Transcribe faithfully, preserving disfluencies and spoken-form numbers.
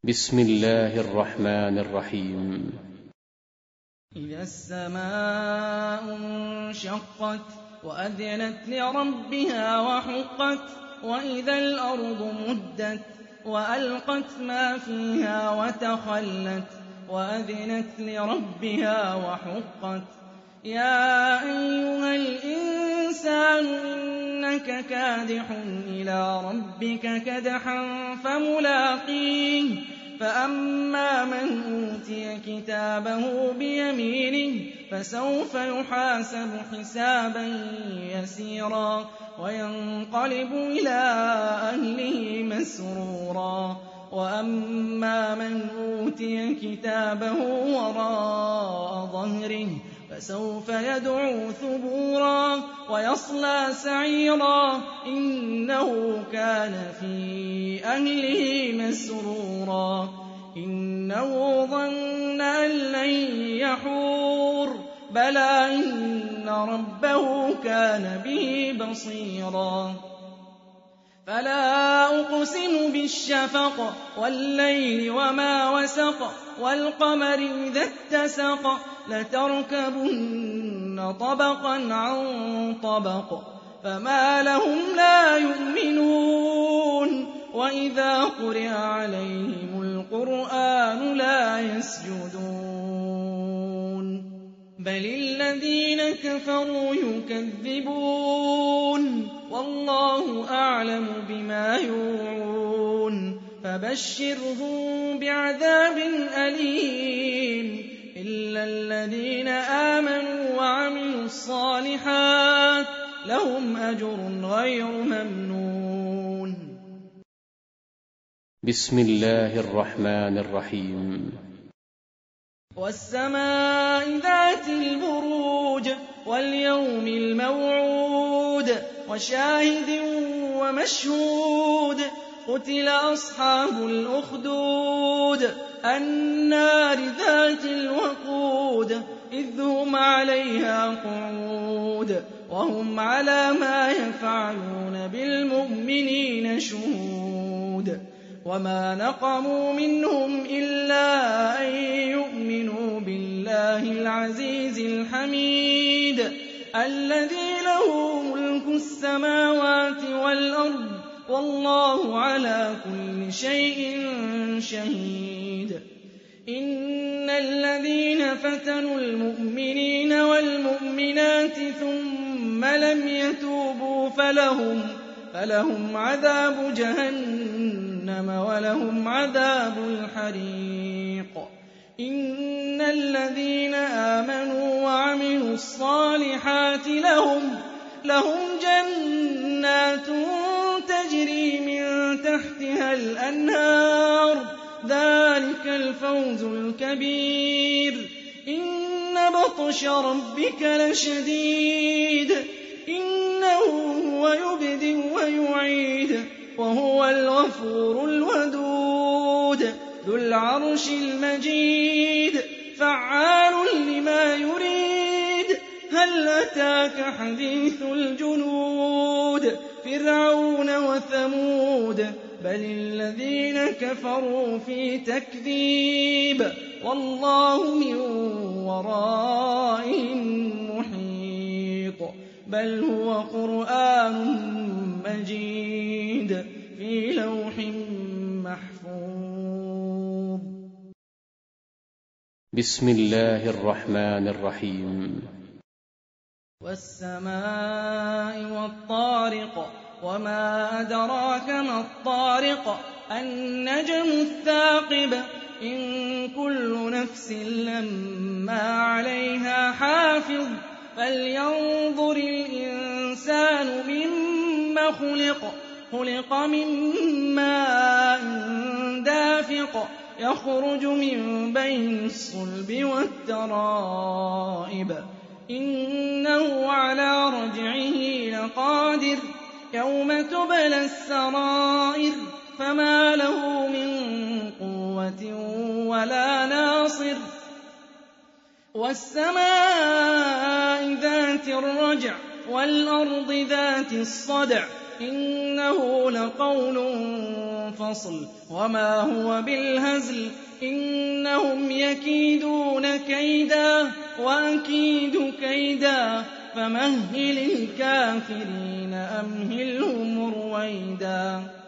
بسم الله الرحمن الرحيم. إذا السماء انشقت وأذنت لربها وحقت وإذا الأرض مدت وألقت ما فيها وتخلت وأذنت لربها وحقت يا أيها الإنسان إنك كادح إلى ربك كدحا فملاقيه فأما من أوتي كتابه بيمينه فسوف يحاسب حسابا يسيرا وينقلب إلى أهله مسرورا وأما من أوتي كتابه وراء ظهره فسوف يدعو ثبورا ويصلى سعيرا إنه كان في أهله مسرورا إنه ظن أن لن يحور بلى إن ربه كان به بصيرا فلا أقسم بالشفق والليل وما وسق والقمر إذا اتسق لتركبن طبقا عن طبق فما لهم لا يؤمنون وإذا قرئ عليهم القرآن لا يسجدون بل الذين كفروا يكذبون والله أعلم بما يوعون فبشرهم بعذاب أليم إلا الذين آمنوا وعملوا الصالحات لهم أجر غير ممنون. بسم الله الرحمن الرحيم. والسماء ذات البروج واليوم الموعود وشاهد ومشهود قتل أصحاب الأخدود النار ذات الوقود إذ هم عليها قعود وهم على ما يفعلون بالمؤمنين شهود وما نقموا منهم إلا أن يؤمنوا بالله العزيز الحميد الذي له ملك السماوات والأرض والله على كل شيء شهيد. إن الذين فتنوا المؤمنين والمؤمنات ثم لم يتوبوا فلهم فلهم عذاب جهنم ولهم عذاب الحريق. إن الذين آمنوا وعملوا الصالحات لهم لهم جنات تجري من تحتها الأنهار ذلك الفوز الكبير. إن بطش ربك لشديد إنه هو يبدئ ويعيد وهو الغفور الودود ذو العرش المجيد فعال لما يريد. هل أتاك حديث الجنود فرعون وثمود بل الذين كفروا في تكذيب والله من ورائهم محيط بل هو قرآن مجيد في لوح محفوظ. بسم الله الرحمن الرحيم. والسماء والطارق وما أدراك ما الطارق النجم الثاقب إن كل نفس لما عليها حافظ فلينظر الإنسان مما خلق خلق من ماء دافق يخرج من بين الصلب والترائب إنه على رجعه لقادر يوم تبلى السرائر فما له من قوة ولا ناصر. والسماء ذات الرجع والأرض ذات الصدع إنه لقول الْفَصْلِ وَمَا هُوَ بِالْهَزْلِ إِنَّهُمْ يَكِيدُونَ كَيْدًا وَأَكِيدُ كَيْدًا فَمَهِّلِ الْكَافِرِينَ أَمْهِلْهُمْ رُوَيْدًا